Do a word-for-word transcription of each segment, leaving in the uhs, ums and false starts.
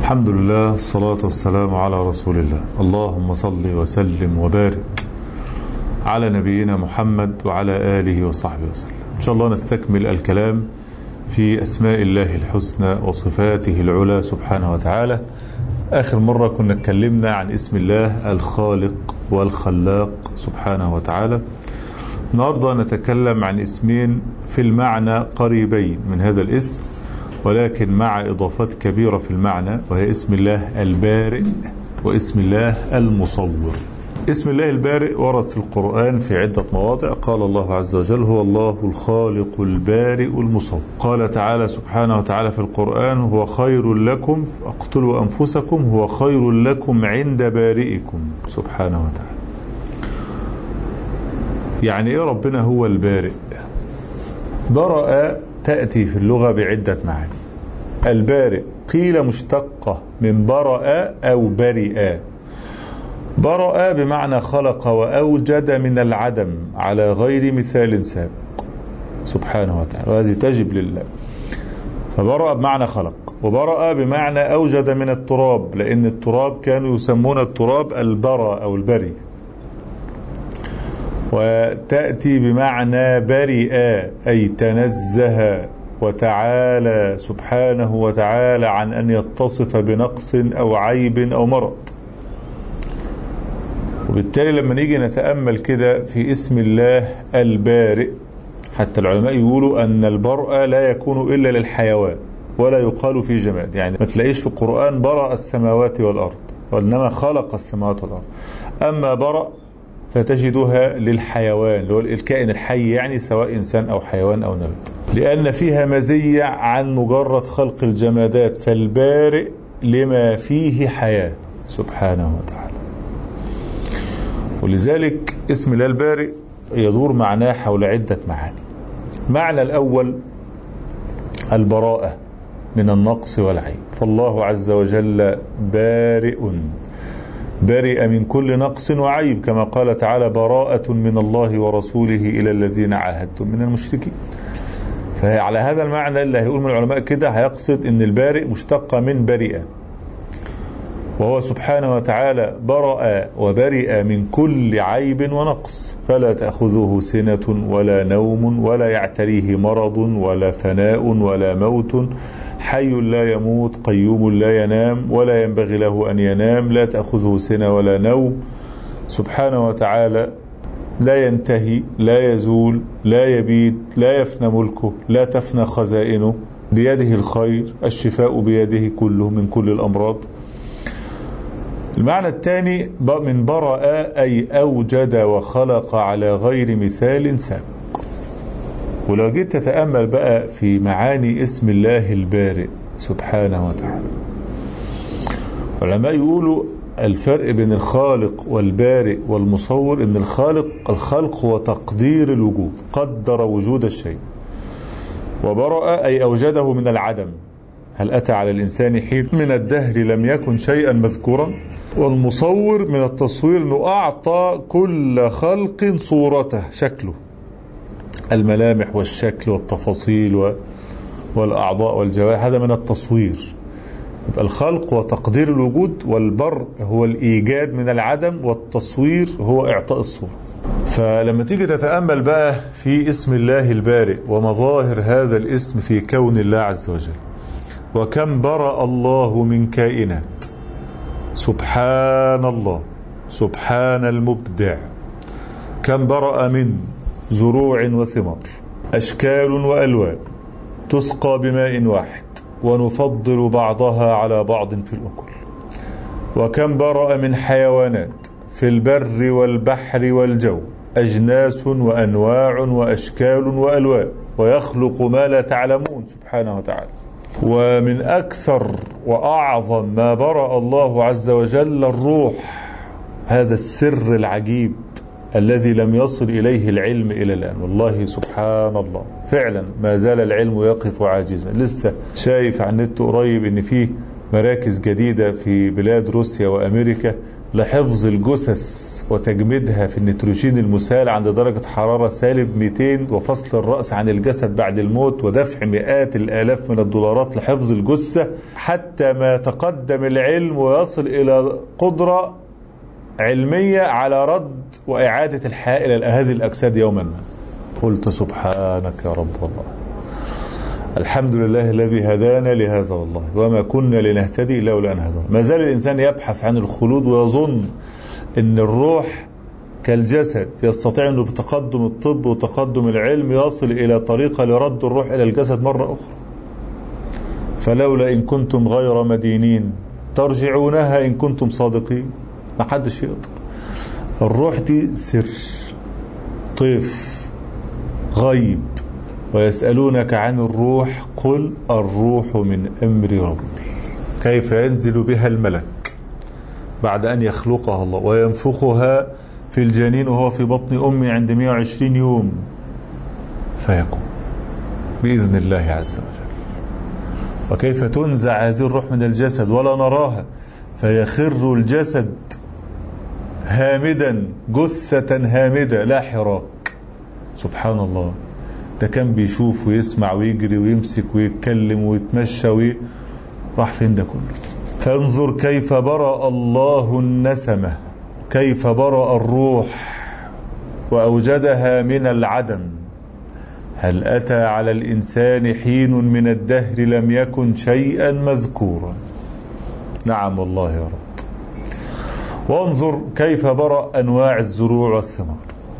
الحمد لله، الصلاة والسلام على رسول الله. اللهم صل وسلم وبارك على نبينا محمد وعلى آله وصحبه وسلم. إن شاء الله نستكمل الكلام في أسماء الله الحسنى وصفاته العلى سبحانه وتعالى. آخر مرة كنا اتكلمنا عن اسم الله الخالق والخلاق سبحانه وتعالى. النهاردة نتكلم عن اسمين في المعنى قريبين من هذا الاسم، ولكن مع إضافات كبيرة في المعنى، وهي اسم الله البارئ واسم الله المصور. اسم الله البارئ ورد في القرآن في عدة مواضع. قال الله عز وجل: هو الله الخالق البارئ المصور. قال تعالى سبحانه وتعالى في القرآن: هو خير لكم فاقتلوا أنفسكم هو خير لكم عند بارئكم سبحانه وتعالى. يعني إيه ربنا هو البارئ؟ برأ تأتي في اللغة بعدة معاني. البارئ قيل مشتقة من برأ أو برئ. برأ بمعنى خلق وأوجد من العدم على غير مثال سابق سبحانه وتعالى، وهذه تجب لله. فبرأ بمعنى خلق، وبرأ بمعنى أوجد من التراب، لأن التراب كانوا يسمون التراب البرى أو البري. وتأتي بمعنى برئ أي تنزه وتعالى سبحانه وتعالى عن أن يتصف بنقص أو عيب أو مرض. وبالتالي لما نيجي نتأمل كده في اسم الله البارئ، حتى العلماء يقولوا أن البرء لا يكون إلا للحيوان ولا يقال في جماد. يعني ما تلاقيش في القرآن برأ السماوات والأرض، وإنما خلق السماوات والأرض. أما برأ فتجدها للحيوان، اللي هو الكائن الحي، يعني سواء إنسان أو حيوان أو نبات، لأن فيها مزية عن مجرد خلق الجمادات. فالبارئ لما فيه حياة سبحانه وتعالى. ولذلك اسم الله البارئ يدور معناه حول عدة معاني. معنى الأول البراءة من النقص والعيب، فالله عز وجل بارئ، برئ من كل نقص وعيب، كما قال تعالى: براءة من الله ورسوله إلى الذين عاهدتم من المشركين. فعلى هذا المعنى اللي هيقول من العلماء كده هيقصد ان البارئ مشتقة من برئ، وهو سبحانه وتعالى برأ وبرئ من كل عيب ونقص، فلا تأخذه سنة ولا نوم ولا يعتريه مرض ولا فناء ولا موت، حي لا يموت قيوم لا ينام ولا ينبغي له أن ينام، لا تأخذه سنة ولا نوم سبحانه وتعالى، لا ينتهي لا يزول لا يبيد لا يفنى ملكه لا تفنى خزائنه، بيده الخير، الشفاء بيده كله من كل الأمراض. المعنى الثاني من برأ أي أوجد وخلق على غير مثال سابق. ولو جيت تتأمل بقى في معاني اسم الله البارئ سبحانه وتعالى، العلماء يقولوا الفرق بين الخالق والبارئ والمصور ان الخالق الخلق هو تقدير الوجود، قدر وجود الشيء. وبرأ أي أوجده من العدم، هل أتى على الإنسان حين من الدهر لم يكن شيئا مذكورا. والمصور من التصوير أنه أعطى كل خلق صورته، شكله، الملامح والشكل والتفاصيل والأعضاء والجوارح، هذا من التصوير. يبقى الخلق هو تقدير الوجود، والبر هو الإيجاد من العدم، والتصوير هو إعطاء الصورة. فلما تيجي تتأمل بقى في اسم الله البارئ ومظاهر هذا الاسم في كون الله عز وجل، وكم برأ الله من كائنات، سبحان الله، سبحان المبدع. كم برأ من زروع وثمار، أشكال وألوان، تسقى بماء واحد، ونفضل بعضها على بعض في الأكل. وكم برأ من حيوانات في البر والبحر والجو، أجناس وأنواع وأشكال وألوان، ويخلق ما لا تعلمون سبحانه وتعالى. ومن أكثر وأعظم ما برأ الله عز وجل الروح، هذا السر العجيب الذي لم يصل إليه العلم إلى الآن. والله سبحان الله، فعلا ما زال العلم يقف عاجزا. لسه شايف عن النت قريب إن فيه مراكز جديدة في بلاد روسيا وأمريكا لحفظ الجثث وتجميدها في النيتروجين المسال عند درجة حرارة سالب مئتين، وفصل الرأس عن الجسد بعد الموت، ودفع مئات الآلاف من الدولارات لحفظ الجثة، حتى ما تقدم العلم ويصل إلى قدرة علمية على رد وإعادة الحياة إلى هذه الأجساد يوما ما. قلت سبحانك يا رب، والله الحمد لله الذي هدانا لهذا والله، وما كنا لنهتدي لولا أن هدانا. ما زال الإنسان يبحث عن الخلود ويظن أن الروح كالجسد يستطيع أنه بتقدم الطب وتقدم العلم يصل إلى طريقة لرد الروح إلى الجسد مرة أخرى. فلولا إن كنتم غير مدينين ترجعونها إن كنتم صادقين. ما حدش يقدر. الروح دي سر طيف غيب، ويسألونك عن الروح قل الروح من أمر ربي. كيف ينزل بها الملك بعد أن يخلقها الله وينفخها في الجنين وهو في بطن أمي عند مئة وعشرين يوم فيكون بإذن الله عز وجل. وكيف تنزع هذه الروح من الجسد ولا نراها فيخر الجسد هامدا جثة هامدة لا حراك. سبحان الله. ده كان بيشوف ويسمع ويجري ويمسك ويتكلم ويتمشى وي... راح فين ده كله؟ فانظر كيف برأ الله النسمة، كيف برأ الروح وأوجدها من العدم. هل أتى على الإنسان حين من الدهر لم يكن شيئا مذكورا؟ نعم والله يا رب. وانظر كيف برأ أنواع الزروع والثمار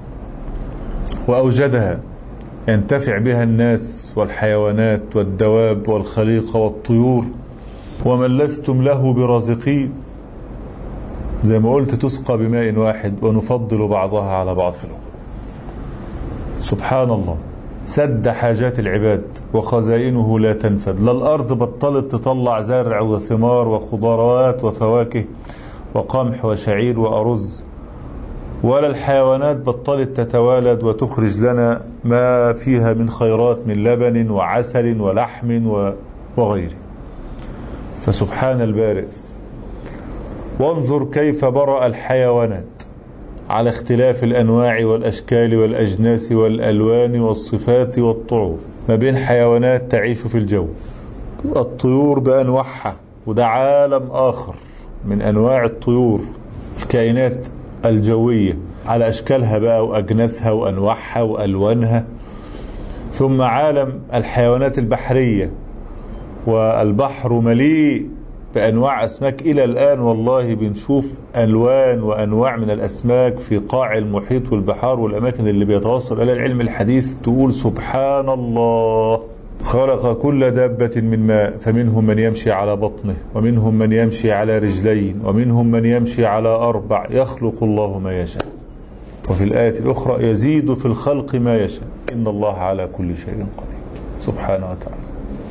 وأوجدها ينتفع بها الناس والحيوانات والدواب والخليقة والطيور، ومن لستم له برازقين. زي ما قلت تسقى بماء واحد ونفضل بعضها على بعض في الأخرى. سبحان الله. سد حاجات العباد وخزائنه لا تنفد. لا الأرض بطلت تطلع زرع وثمار وخضروات وفواكه وقمح وشعير وأرز، ولا الحيوانات بطلت تتوالد وتخرج لنا ما فيها من خيرات من لبن وعسل ولحم وغيره. فسبحان البارئ. وانظر كيف برأ الحيوانات على اختلاف الأنواع والأشكال والأجناس والألوان والصفات والطعوم، ما بين حيوانات تعيش في الجو، الطيور بأنواعها، وده عالم آخر من أنواع الطيور، الكائنات الجوية على أشكالها بقى وأجناسها وأنواعها وألوانها. ثم عالم الحيوانات البحرية، والبحر مليء بأنواع أسماك. إلى الآن والله بنشوف ألوان وأنواع من الأسماك في قاع المحيط والبحار والأماكن اللي بيتوصل إلى العلم الحديث. تقول سبحان الله. خلق كل دابة من ماء، فمنهم من يمشي على بطنه، ومنهم من يمشي على رجلين، ومنهم من يمشي على أربع، يخلق الله ما يشاء. وفي الآية الأخرى يزيد في الخلق ما يشاء إن الله على كل شيء قدير سبحانه وتعالى.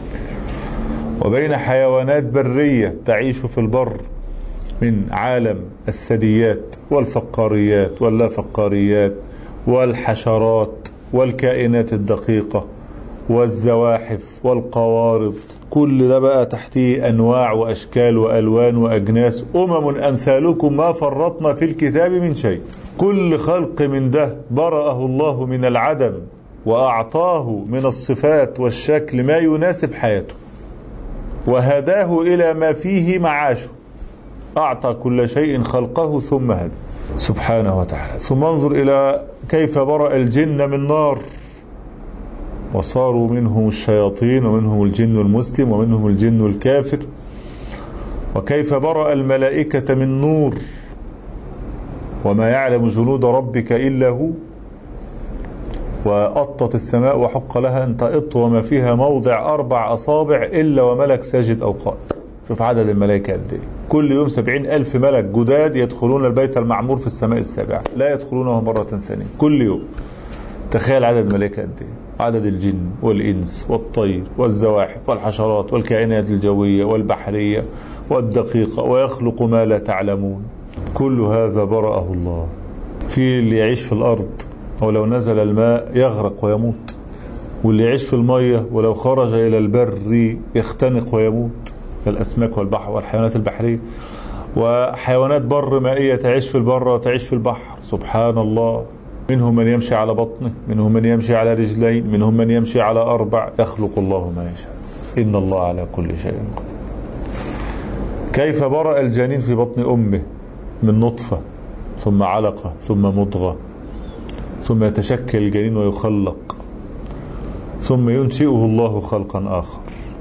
وبين حيوانات برية تعيش في البر من عالم الثدييات والفقاريات واللا فقاريات والحشرات والكائنات الدقيقة والزواحف والقوارض، كل ده بقى تحتيه أنواع وأشكال وألوان وأجناس. أمم أمثالكم ما فرطنا في الكتاب من شيء. كل خلق من ده برأه الله من العدم وأعطاه من الصفات والشكل ما يناسب حياته، وهداه إلى ما فيه معاشه. أعطى كل شيء خلقه ثم هدى سبحانه وتعالى. ثم انظر إلى كيف برأ الجن من نار، وصاروا منهم الشياطين ومنهم الجن المسلم ومنهم الجن الكافر. وكيف برأ الملائكة من نور، وما يعلم جنود ربك إلا هو. وأطت السماء وحق لها أن تأط وما فيها موضع أربع أصابع إلا وملك ساجد أو قائم. شوف عدد الملائكة قد إيه. كل يوم سبعين ألف ملك جداد يدخلون البيت المعمور في السماء السابعة، لا يدخلونه مرة ثانية كل يوم. تخيل عدد الملائكة قد إيه. عدد الجن والإنس والطير والزواحف والحشرات والكائنات الجوية والبحرية والدقيقة، ويخلق ما لا تعلمون. كل هذا برأه الله. في اللي يعيش في الأرض ولو نزل الماء يغرق ويموت، واللي يعيش في المية ولو خرج إلى البر يختنق ويموت، كالأسماك والبحر والحيوانات البحرية. وحيوانات بر مائية تعيش في البر وتعيش في البحر. سبحان الله. منهم من يمشي على بطنه، منهم من يمشي على رجلين، منهم من يمشي على أربع. يخلق الله ما يشاء، إن الله على كل شيء قدير. كيف برأ الجنين في بطن أمه من نطفة ثم علقة ثم مضغة، ثم يتشكل الجنين ويخلق، ثم ينشئه الله خلقا آخر.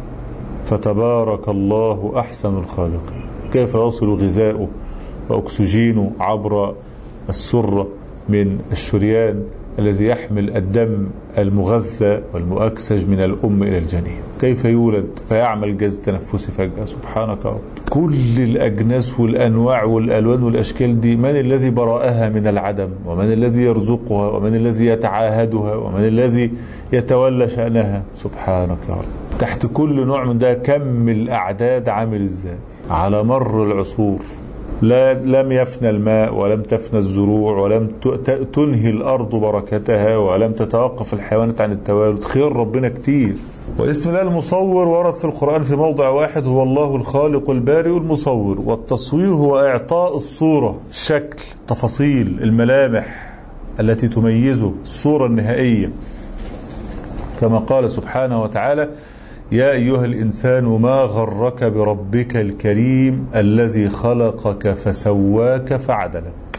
فتبارك الله أحسن الخالقين. كيف يصل غذاؤه وأكسجينه عبر السرة من الشريان الذي يحمل الدم المغذى والمؤكسج من الأم إلى الجنين. كيف يولد فيعمل جهاز تنفسي فجأة. سبحانك يا رب. كل الأجناس والأنواع والألوان والأشكال دي من الذي برأها من العدم، ومن الذي يرزقها، ومن الذي يتعاهدها، ومن الذي يتولى شأنها. سبحانك يا رب. تحت كل نوع من ده كم الأعداد عامل إزاي على مر العصور. لا لم يفنى الماء، ولم تفنى الزروع، ولم تنهي الأرض بركتها، ولم تتوقف الحيوانات عن التوالد. خير ربنا كتير. واسم الله المصور ورد في القرآن في موضع واحد، هو الله الخالق البارئ المصور. والتصوير هو إعطاء الصورة الشكل، تفاصيل، الملامح التي تميزه، الصورة النهائية. كما قال سبحانه وتعالى: يا أيها الإنسان ما غرك بربك الكريم الذي خلقك فسواك فعدلك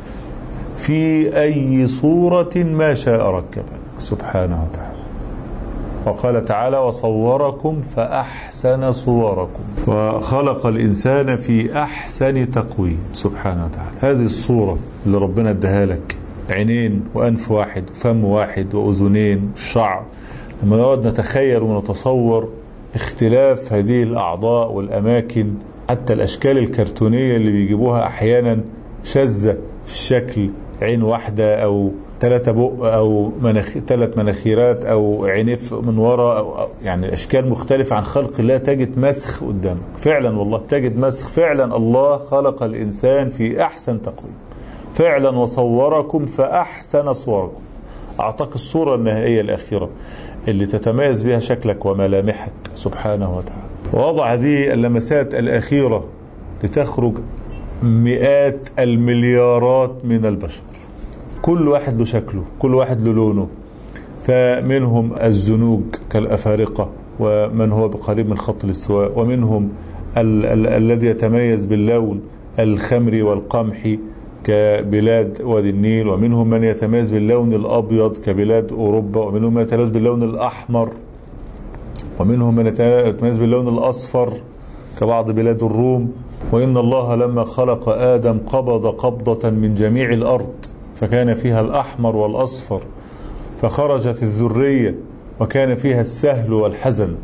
في أي صورة ما شاء ركبك. سبحانه وتعالى. وقال تعالى: وصوركم فأحسن صوركم وخلق الإنسان في أحسن تقويم. سبحانه وتعالى. هذه الصورة اللي ربنا اداها لك، عينين وأنف واحد وفم واحد وأذنين والشعر، لما نقعد نتخيل ونتصور اختلاف هذه الأعضاء والأماكن، حتى الأشكال الكرتونية اللي بيجيبوها أحيانا شاذة في الشكل، عين واحدة أو ثلاثة بق أو مناخ... ثلاث مناخيرات أو عينين من وراء أو... أو يعني أشكال مختلفة عن خلق الله، تجد مسخ قدامك فعلا. والله تجد مسخ فعلا. الله خلق الإنسان في أحسن تقويم فعلا، وصوركم فأحسن صوركم. أعطاك الصورة النهائية الأخيرة اللي تتميز بها شكلك وملامحك. سبحانه وتعالى. ووضع هذه اللمسات الأخيرة لتخرج مئات المليارات من البشر، كل واحد له شكله، كل واحد له لونه. فمنهم الزنوج كالأفارقة، ومن هو بقريب من خط الاستواء، ومنهم ال- ال- الذي يتميز باللون الخمري والقمحي كبلاد وادي النيل، ومنهم من يتميز باللون الأبيض كبلاد أوروبا، ومنهم من يتميز باللون الأحمر، ومنهم من يتميز باللون الأصفر كبعض بلاد الروم. وإن الله لما خلق آدم قبض قبضة من جميع الأرض فكان فيها الأحمر والأصفر، فخرجت الذرية وكان فيها السهل والحزن.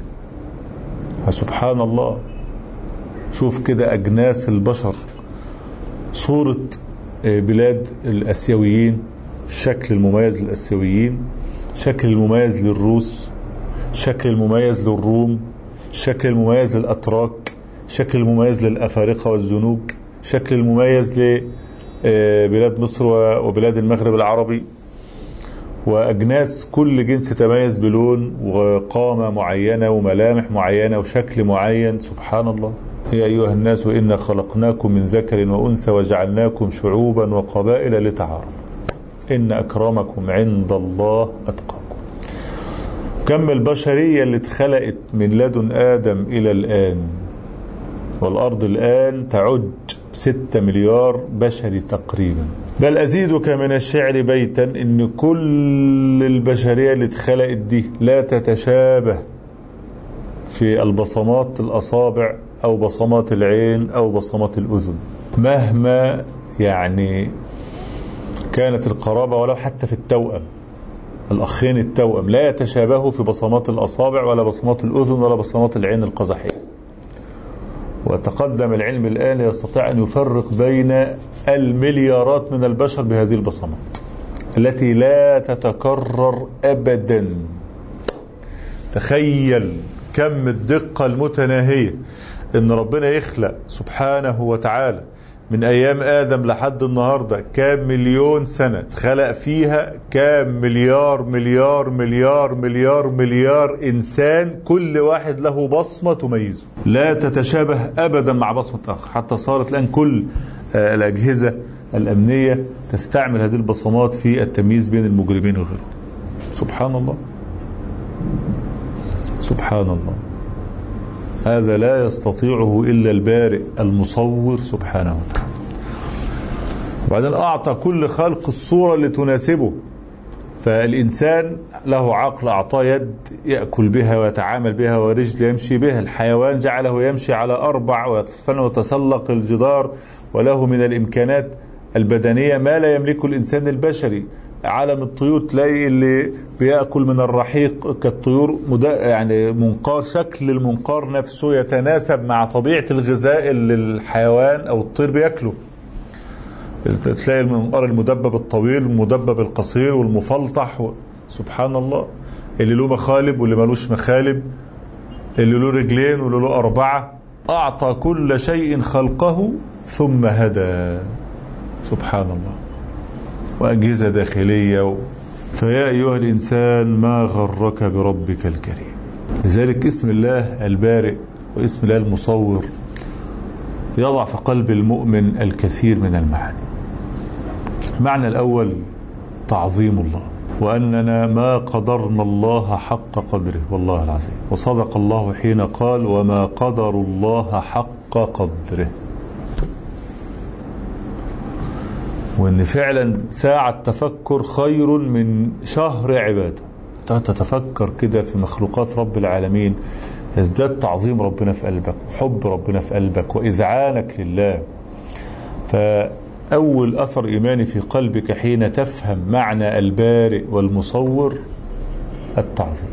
فسبحان الله. شوف كده أجناس البشر، صورة بلاد الأسيويين، الشكل المميز للأسيويين، شكل المميز للروس، شكل المميز للروم، شكل المميز للأتراك، شكل المميز للأفارقة والزنوج، شكل المميز لبلاد مصر وبلاد المغرب العربي. وأجناس كل جنس تميز بلون وقامة معينة وملامح معينة وشكل معين. سبحان الله. يا أيها الناس إنا خلقناكم من ذكر وأنثى وجعلناكم شعوبا وقبائل لتعارفوا إن أكرمكم عند الله أتقاكم. كم البشرية اللي اتخلقت من لدن آدم إلى الآن، والأرض الآن تعج ستة مليار بشري تقريبا. بل أزيدك من الشعر بيتا إن كل البشرية اللي اتخلقت دي لا تتشابه في البصمات الأصابع أو بصمات العين أو بصمات الأذن، مهما يعني كانت القرابة، ولو حتى في التوأم. الأخين التوأم لا يتشابهوا في بصمات الأصابع ولا بصمات الأذن ولا بصمات العين القزحية. وتقدم العلم الآن يستطيع أن يفرق بين المليارات من البشر بهذه البصمات التي لا تتكرر أبدا. تخيل كم الدقة المتناهية إن ربنا يخلق سبحانه وتعالى من أيام آدم لحد النهاردة كام مليون سنة اتخلق فيها كام مليار مليار مليار مليار مليار إنسان، كل واحد له بصمة تميزه لا تتشابه أبدا مع بصمة آخر. حتى صارت الآن كل الأجهزة الأمنية تستعمل هذه البصمات في التمييز بين المجرمين وغيرهم. سبحان الله سبحان الله، هذا لا يستطيعه إلا البارئ المصور سبحانه وتعالى. وبعدين أعطى كل خلق الصورة اللي تناسبه. فالإنسان له عقل، أعطاه يد يأكل بها ويتعامل بها ورجل يمشي بها. الحيوان جعله يمشي على أربع ويتسلق الجدار، وله من الإمكانات البدنية ما لا يملكه الإنسان البشري. عالم الطيور تلاقي اللي بيأكل من الرحيق كالطيور يعني منقار، شكل المنقار نفسه يتناسب مع طبيعة الغذاء اللي الحيوان أو الطير بيأكله. تلاقي المنقار المدبب الطويل المدبب القصير والمفلطح و... سبحان الله، اللي له مخالب واللي ملوش مخالب، اللي له رجلين واللي له أربعة. أعطى كل شيء خلقه ثم هدى. سبحان الله. وأجهزة داخلية و... فيا أيها الإنسان ما غرك بربك الكريم. لذلك اسم الله البارئ واسم الله المصور يضع في قلب المؤمن الكثير من المعاني. معنى الأول تعظيم الله، وأننا ما قدرنا الله حق قدره والله العظيم. وصدق الله حين قال وما قدر الله حق قدره. وأن فعلا ساعة تفكر خير من شهر عبادة. تتفكر كده في مخلوقات رب العالمين، يزداد تعظيم ربنا في قلبك وحب ربنا في قلبك وإذعانك لله. فأول أثر إيماني في قلبك حين تفهم معنى البارئ والمصور التعظيم.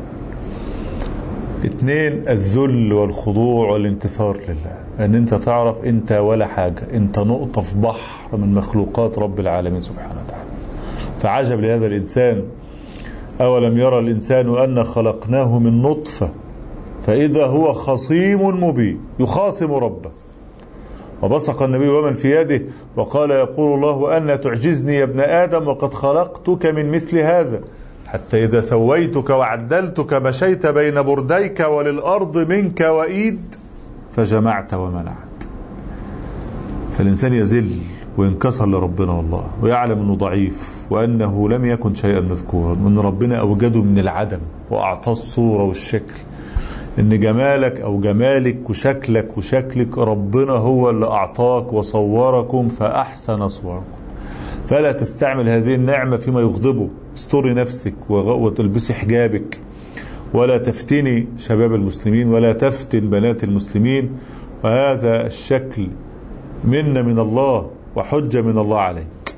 اثنين الذل والخضوع والانكسار لله، أن أنت تعرف أنت ولا حاجة، أنت نقطة في بحر من مخلوقات رب العالمين سبحانه وتعالى. فعجب لهذا الإنسان، أولم يرى الإنسان أن خلقناه من نطفة فإذا هو خصيم مبين يخاصم ربه. وبصق النبي ومن في يده وقال يقول الله أن تعجزني يا ابن آدم وقد خلقتك من مثل هذا حتى إذا سويتك وعدلتك مشيت بين برديك وللأرض منك وإيد فجمعت ومنعت. فالإنسان يزل وينكسر لربنا والله، ويعلم أنه ضعيف وأنه لم يكن شيئا مذكورا، وأن ربنا أوجده من العدم وأعطاه الصورة والشكل. ان جمالك او جمالك وشكلك وشكلك ربنا هو اللي اعطاك وصوركم فاحسن صوركم. فلا تستعمل هذه النعمة فيما يغضبه. استري نفسك وتلبسي حجابك، ولا تفتني شباب المسلمين ولا تفتن بنات المسلمين. وهذا الشكل منا من الله وحجة من الله عليك.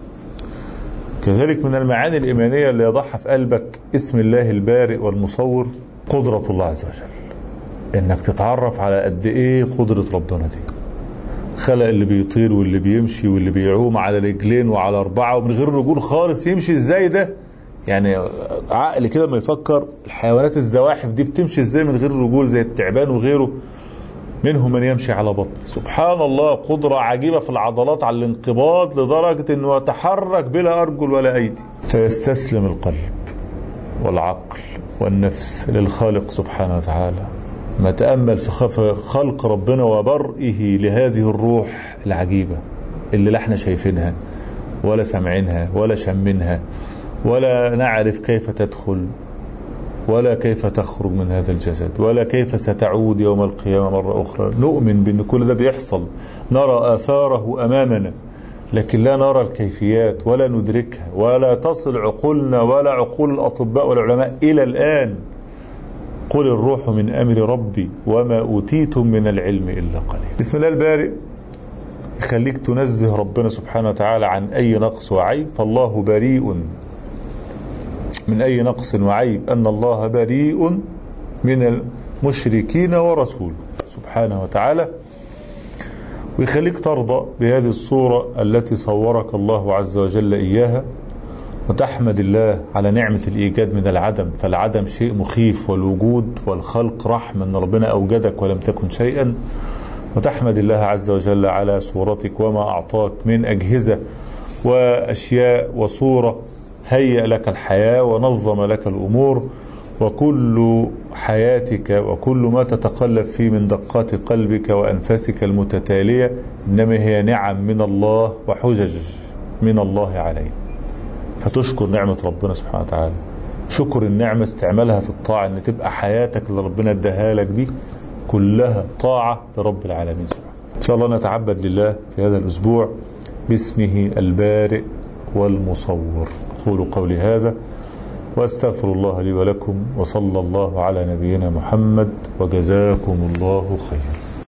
كذلك من المعاني الإيمانية اللي يضعها في قلبك اسم الله البارئ والمصور قدرة الله عز وجل. انك تتعرف على قد ايه قدرة ربنا دي. خلق اللي بيطير واللي بيمشي واللي بيعوم على رجلين وعلى اربعة ومن غير رجول خالص، يمشي ازاي ده؟ يعني عقل كده ما يفكر الحيوانات الزواحف دي بتمشي ازاي من غير رجول زي التعبان وغيره، منهم من يمشي على بطن. سبحان الله، قدرة عجيبة في العضلات على الانقباض لدرجة انه يتحرك بلا ارجل ولا ايدي. فيستسلم القلب والعقل والنفس للخالق سبحانه وتعالى. ما تأمل في خلق ربنا وبرئه لهذه الروح العجيبة اللي لا احنا شايفينها ولا سمعينها ولا شمنها ولا نعرف كيف تدخل ولا كيف تخرج من هذا الجسد ولا كيف ستعود يوم القيامة مرة أخرى. نؤمن بأن كل ده بيحصل، نرى آثاره أمامنا، لكن لا نرى الكيفيات ولا ندركها ولا تصل عقولنا ولا عقول الأطباء والعلماء إلى الآن. قل الروح من أمر ربي وما أوتيتم من العلم إلا قليل. بسم الله البارئ يخليك تنزه ربنا سبحانه وتعالى عن أي نقص وعيب. فالله بريء من أي نقص وعيب، أن الله بريء من المشركين ورسوله سبحانه وتعالى. ويخليك ترضى بهذه الصورة التي صورك الله عز وجل إياها، وتحمد الله على نعمة الإيجاد من العدم. فالعدم شيء مخيف، والوجود والخلق رحمة، أن ربنا أوجدك ولم تكن شيئا. وتحمد الله عز وجل على صورتك وما أعطاك من أجهزة وأشياء وصورة هيأ لك الحياة ونظم لك الأمور، وكل حياتك وكل ما تتقلب فيه من دقات قلبك وأنفاسك المتتالية إنما هي نعم من الله وحجج من الله عليه. فتشكر نعمة ربنا سبحانه وتعالى، شكر النعمة استعمالها في الطاعة، ان تبقى حياتك اللي ربنا اداها لك دي كلها طاعة لرب العالمين سبحانه. ان شاء الله نتعبد لله في هذا الاسبوع باسمه البارئ والمصور. أقول قولي هذا واستغفر الله لي ولكم، وصلى الله على نبينا محمد، وجزاكم الله خيرا.